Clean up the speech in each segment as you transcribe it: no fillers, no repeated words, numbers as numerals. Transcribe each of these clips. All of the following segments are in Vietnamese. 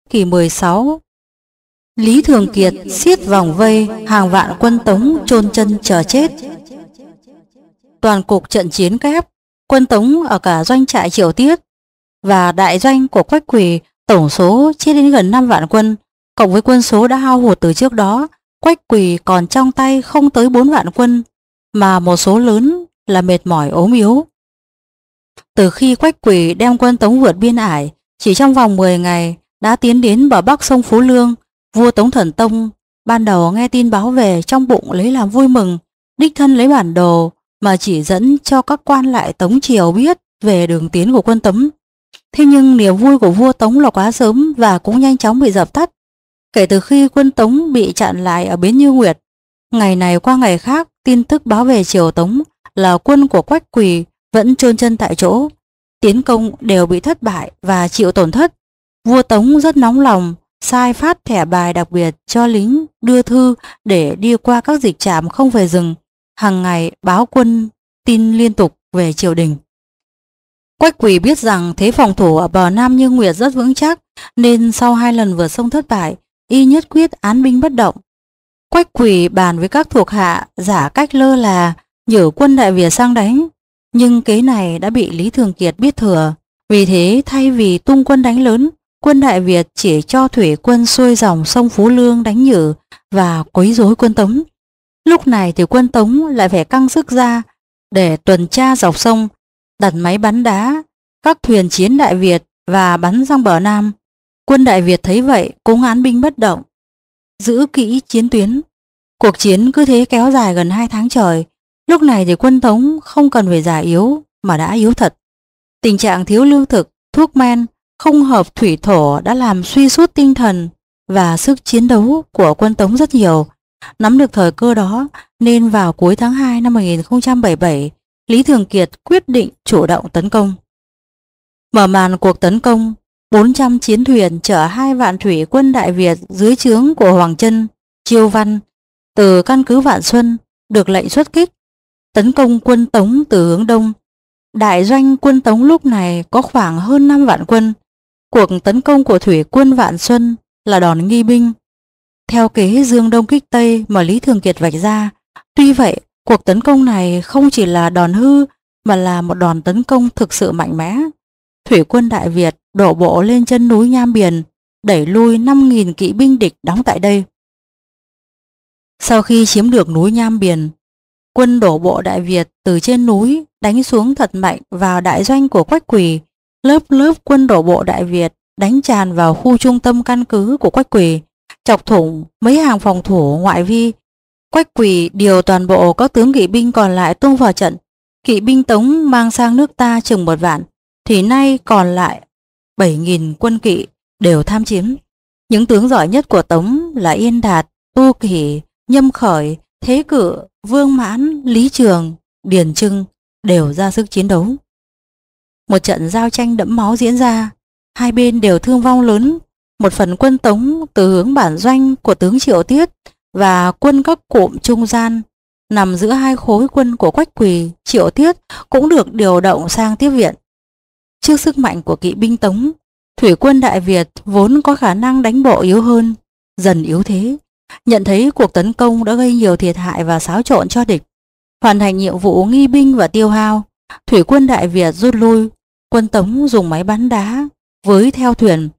Kỷ 16. Lý Thường Kiệt xiết vòng vây, hàng vạn quân Tống chôn chân chờ chết. Toàn cục trận chiến kép, quân Tống ở cả doanh trại Triệu Tiết và đại doanh của Quách Quỳ tổng số chết đến gần 5 vạn quân, cộng với quân số đã hao hụt từ trước đó, Quách Quỳ còn trong tay không tới 4 vạn quân, mà một số lớn là mệt mỏi ốm yếu. Từ khi Quách Quỳ đem quân Tống vượt biên ải, chỉ trong vòng 10 ngày đã tiến đến bờ bắc sông Phú Lương, vua Tống Thần Tông ban đầu nghe tin báo về trong bụng lấy làm vui mừng, đích thân lấy bản đồ mà chỉ dẫn cho các quan lại Tống triều biết về đường tiến của quân Tống. Thế nhưng niềm vui của vua Tống là quá sớm và cũng nhanh chóng bị dập tắt. Kể từ khi quân Tống bị chặn lại ở bến Như Nguyệt, ngày này qua ngày khác, tin tức báo về triều Tống là quân của Quách Quỳ vẫn chôn chân tại chỗ, tiến công đều bị thất bại và chịu tổn thất. Vua Tống rất nóng lòng, sai phát thẻ bài đặc biệt cho lính đưa thư để đi qua các dịch trạm không về rừng, hàng ngày báo quân tin liên tục về triều đình. Quách Quỳ biết rằng thế phòng thủ ở bờ Nam Như Nguyệt rất vững chắc, nên sau 2 lần vượt sông thất bại, y nhất quyết án binh bất động. Quách Quỳ bàn với các thuộc hạ giả cách lơ là nhử quân Đại Việt sang đánh, nhưng kế này đã bị Lý Thường Kiệt biết thừa. Vì thế thay vì tung quân đánh lớn, quân Đại Việt chỉ cho thủy quân xuôi dòng sông Phú Lương đánh nhử và quấy rối quân Tống. Lúc này thì quân Tống lại phải căng sức ra để tuần tra dọc sông, đặt máy bắn đá các thuyền chiến Đại Việt và bắn sang bờ Nam. Quân Đại Việt thấy vậy cũng án binh bất động, giữ kỹ chiến tuyến. Cuộc chiến cứ thế kéo dài gần 2 tháng trời. Lúc này thì quân Tống không cần phải già yếu mà đã yếu thật. Tình trạng thiếu lương thực, thuốc men, không hợp thủy thổ đã làm suy sút tinh thần và sức chiến đấu của quân Tống rất nhiều. Nắm được thời cơ đó nên vào cuối tháng 2 năm 1077, Lý Thường Kiệt quyết định chủ động tấn công. Mở màn cuộc tấn công, 400 chiến thuyền chở 2 vạn thủy quân Đại Việt dưới trướng của Hoàng Chân, Chiêu Văn từ căn cứ Vạn Xuân được lệnh xuất kích, tấn công quân Tống từ hướng đông. Đại doanh quân Tống lúc này có khoảng hơn 5 vạn quân. Cuộc tấn công của thủy quân Vạn Xuân là đòn nghi binh, theo kế dương đông kích tây mà Lý Thường Kiệt vạch ra. Tuy vậy, cuộc tấn công này không chỉ là đòn hư mà là một đòn tấn công thực sự mạnh mẽ. Thủy quân Đại Việt đổ bộ lên chân núi Nham Biển, đẩy lui 5.000 kỵ binh địch đóng tại đây. Sau khi chiếm được núi Nham Biển, quân đổ bộ Đại Việt từ trên núi đánh xuống thật mạnh vào đại doanh của Quách Quỳ. Lớp lớp quân đổ bộ Đại Việt đánh tràn vào khu trung tâm căn cứ của Quách Quỳ, chọc thủng mấy hàng phòng thủ ngoại vi. Quách Quỳ điều toàn bộ các tướng kỵ binh còn lại tung vào trận. Kỵ binh Tống mang sang nước ta chừng 1 vạn, thì nay còn lại 7.000 quân kỵ đều tham chiến. Những tướng giỏi nhất của Tống là Yên Đạt, Tu Kỷ, Nhâm Khởi, Thế Cự, Vương Mãn, Lý Trường, Điền Trưng đều ra sức chiến đấu. Một trận giao tranh đẫm máu diễn ra, hai bên đều thương vong lớn. Một phần quân Tống từ hướng bản doanh của tướng Triệu Tiết và quân các cụm trung gian nằm giữa hai khối quân của Quách Quỳ, Triệu Tiết cũng được điều động sang tiếp viện. Trước sức mạnh của kỵ binh Tống, thủy quân Đại Việt vốn có khả năng đánh bộ yếu hơn, dần yếu thế. Nhận thấy cuộc tấn công đã gây nhiều thiệt hại và xáo trộn cho địch, hoàn thành nhiệm vụ nghi binh và tiêu hao, thủy quân Đại Việt rút lui. Quân Tống dùng máy bắn đá với theo thuyền,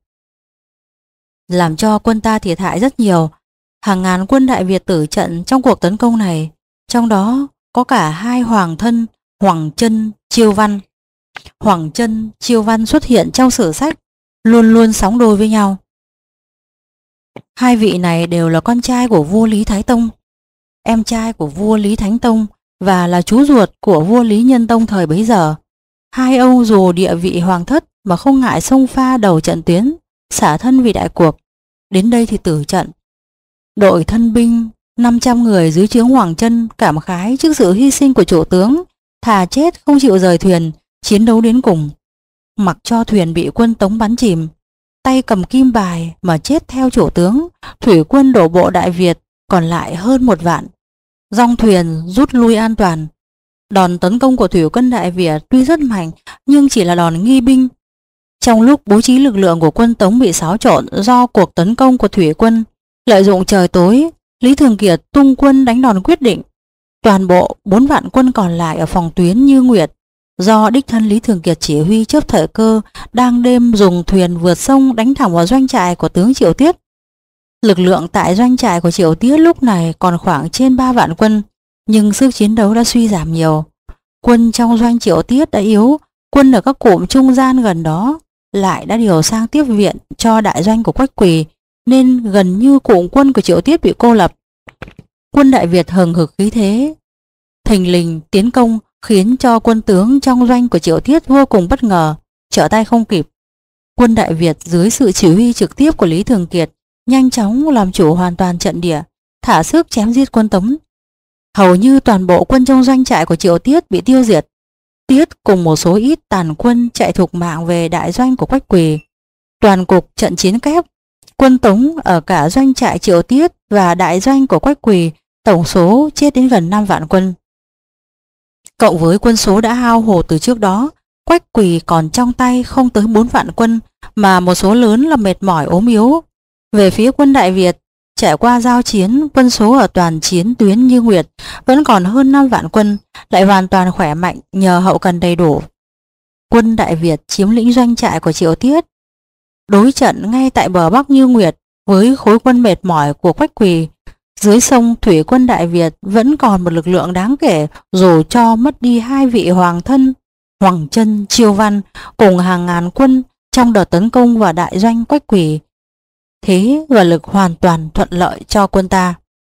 làm cho quân ta thiệt hại rất nhiều. Hàng ngàn quân Đại Việt tử trận trong cuộc tấn công này, trong đó có cả 2 hoàng thân Hoàng Chân, Chiêu Văn. Hoàng Chân, Chiêu Văn xuất hiện trong sử sách luôn luôn sóng đôi với nhau. Hai vị này đều là con trai của vua Lý Thái Tông, em trai của vua Lý Thánh Tông và là chú ruột của vua Lý Nhân Tông thời bấy giờ. Hai ông dù địa vị hoàng thất mà không ngại xông pha đầu trận tuyến, xả thân vì đại cuộc. Đến đây thì tử trận. Đội thân binh 500 người dưới trướng Hoàng Chân cảm khái trước sự hy sinh của chủ tướng, thà chết không chịu rời thuyền, chiến đấu đến cùng. Mặc cho thuyền bị quân Tống bắn chìm, tay cầm kim bài mà chết theo chủ tướng, thủy quân đổ bộ Đại Việt còn lại hơn 1 vạn. Dòng thuyền rút lui an toàn. Đòn tấn công của thủy quân Đại Việt tuy rất mạnh nhưng chỉ là đòn nghi binh. Trong lúc bố trí lực lượng của quân Tống bị xáo trộn do cuộc tấn công của thủy quân, lợi dụng trời tối, Lý Thường Kiệt tung quân đánh đòn quyết định. Toàn bộ 4 vạn quân còn lại ở phòng tuyến Như Nguyệt, do đích thân Lý Thường Kiệt chỉ huy chớp thời cơ, đang đêm dùng thuyền vượt sông đánh thẳng vào doanh trại của tướng Triệu Tiết. Lực lượng tại doanh trại của Triệu Tiết lúc này còn khoảng trên 3 vạn quân, nhưng sức chiến đấu đã suy giảm nhiều. Quân trong doanh Triệu Tiết đã yếu, quân ở các cụm trung gian gần đó lại đã điều sang tiếp viện cho đại doanh của Quách Quỳ, nên gần như cụm quân của Triệu Tiết bị cô lập. Quân Đại Việt hừng hực khí thế, thình lình tiến công, khiến cho quân tướng trong doanh của Triệu Tiết vô cùng bất ngờ, trở tay không kịp. Quân Đại Việt dưới sự chỉ huy trực tiếp của Lý Thường Kiệt nhanh chóng làm chủ hoàn toàn trận địa, thả sức chém giết quân Tống. Hầu như toàn bộ quân trong doanh trại của Triệu Tiết bị tiêu diệt. Tiết cùng một số ít tàn quân chạy thục mạng về đại doanh của Quách Quỳ. Toàn cục trận chiến kép, quân Tống ở cả doanh trại Triệu Tiết và đại doanh của Quách Quỳ tổng số chết đến gần 5 vạn quân. Cộng với quân số đã hao hổ từ trước đó, Quách Quỳ còn trong tay không tới 4 vạn quân, mà một số lớn là mệt mỏi ốm yếu. Về phía quân Đại Việt, trải qua giao chiến, quân số ở toàn chiến tuyến Như Nguyệt vẫn còn hơn 5 vạn quân, lại hoàn toàn khỏe mạnh nhờ hậu cần đầy đủ. Quân Đại Việt chiếm lĩnh doanh trại của Triệu Tiết, đối trận ngay tại bờ bắc Như Nguyệt với khối quân mệt mỏi của Quách Quỳ. Dưới sông, thủy quân Đại Việt vẫn còn một lực lượng đáng kể, dù cho mất đi 2 vị hoàng thân, Hoàng Chân, Chiêu Văn cùng hàng ngàn quân trong đợt tấn công vào đại doanh Quách Quỳ. Thế và lực hoàn toàn thuận lợi cho quân ta.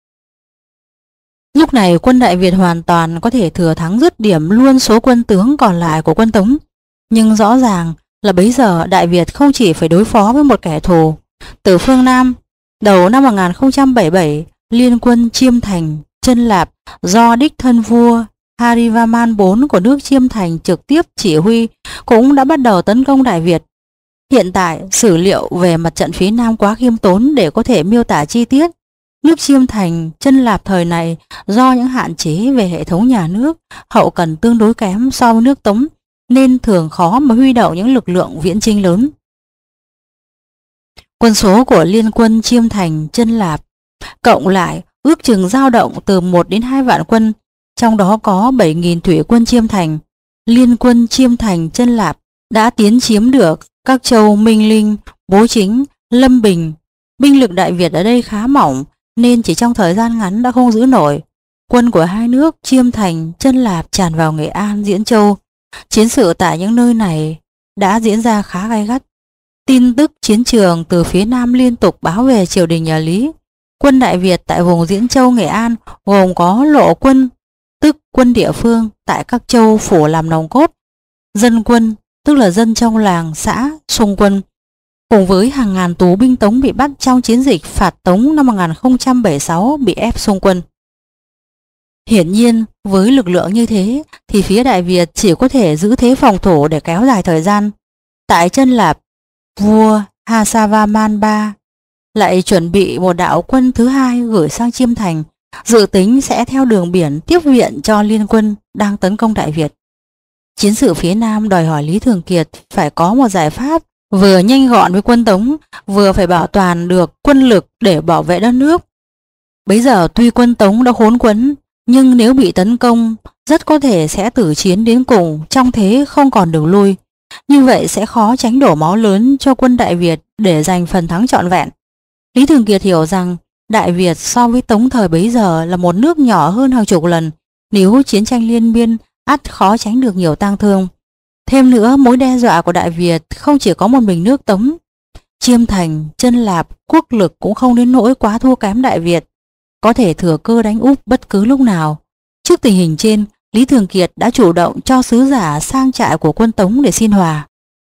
Lúc này quân Đại Việt hoàn toàn có thể thừa thắng dứt điểm luôn số quân tướng còn lại của quân Tống. Nhưng rõ ràng là bấy giờ Đại Việt không chỉ phải đối phó với một kẻ thù. Từ phương Nam, đầu năm 1077, liên quân Chiêm Thành, Chân Lạp do đích thân vua Harivarman IV của nước Chiêm Thành trực tiếp chỉ huy cũng đã bắt đầu tấn công Đại Việt. Hiện tại, sử liệu về mặt trận phía Nam quá khiêm tốn để có thể miêu tả chi tiết. Nước Chiêm Thành, Chân Lạp thời này do những hạn chế về hệ thống nhà nước, hậu cần tương đối kém so với nước Tống, nên thường khó mà huy động những lực lượng viễn chinh lớn. Quân số của liên quân Chiêm Thành, Chân Lạp cộng lại ước chừng dao động từ 1 đến 2 vạn quân, trong đó có 7.000 thủy quân Chiêm Thành. Liên quân Chiêm Thành, Chân Lạp đã tiến chiếm được các châu Minh Linh, Bố Chính, Lâm Bình. Binh lực Đại Việt ở đây khá mỏng nên chỉ trong thời gian ngắn đã không giữ nổi. Quân của hai nước Chiêm Thành, Chân Lạp tràn vào Nghệ An, Diễn Châu. Chiến sự tại những nơi này đã diễn ra khá gay gắt. Tin tức chiến trường từ phía Nam liên tục báo về triều đình nhà Lý. Quân Đại Việt tại vùng Diễn Châu, Nghệ An gồm có lộ quân, tức quân địa phương tại các châu phủ làm nòng cốt, dân quân, tức là dân trong làng, xã, xung quân, cùng với hàng ngàn tù binh Tống bị bắt trong chiến dịch phạt Tống năm 1076 bị ép xung quân. Hiển nhiên, với lực lượng như thế thì phía Đại Việt chỉ có thể giữ thế phòng thủ để kéo dài thời gian. Tại Chân Lạp, vua Harivarman III lại chuẩn bị một đạo quân thứ hai gửi sang Chiêm Thành, dự tính sẽ theo đường biển tiếp viện cho liên quân đang tấn công Đại Việt. Chiến sự phía Nam đòi hỏi Lý Thường Kiệt phải có một giải pháp vừa nhanh gọn với quân Tống, vừa phải bảo toàn được quân lực để bảo vệ đất nước. Bấy giờ tuy quân Tống đã khốn quẫn, nhưng nếu bị tấn công, rất có thể sẽ tử chiến đến cùng trong thế không còn đường lui. Như vậy sẽ khó tránh đổ máu lớn cho quân Đại Việt để giành phần thắng trọn vẹn. Lý Thường Kiệt hiểu rằng Đại Việt so với Tống thời bấy giờ là một nước nhỏ hơn hàng chục lần, nếu chiến tranh liên miên ắt khó tránh được nhiều tang thương. Thêm nữa, mối đe dọa của Đại Việt không chỉ có một mình nước Tống. Chiêm Thành, Chân Lạp, quốc lực cũng không đến nỗi quá thua kém Đại Việt, có thể thừa cơ đánh úp bất cứ lúc nào. Trước tình hình trên, Lý Thường Kiệt đã chủ động cho sứ giả sang trại của quân Tống để xin hòa.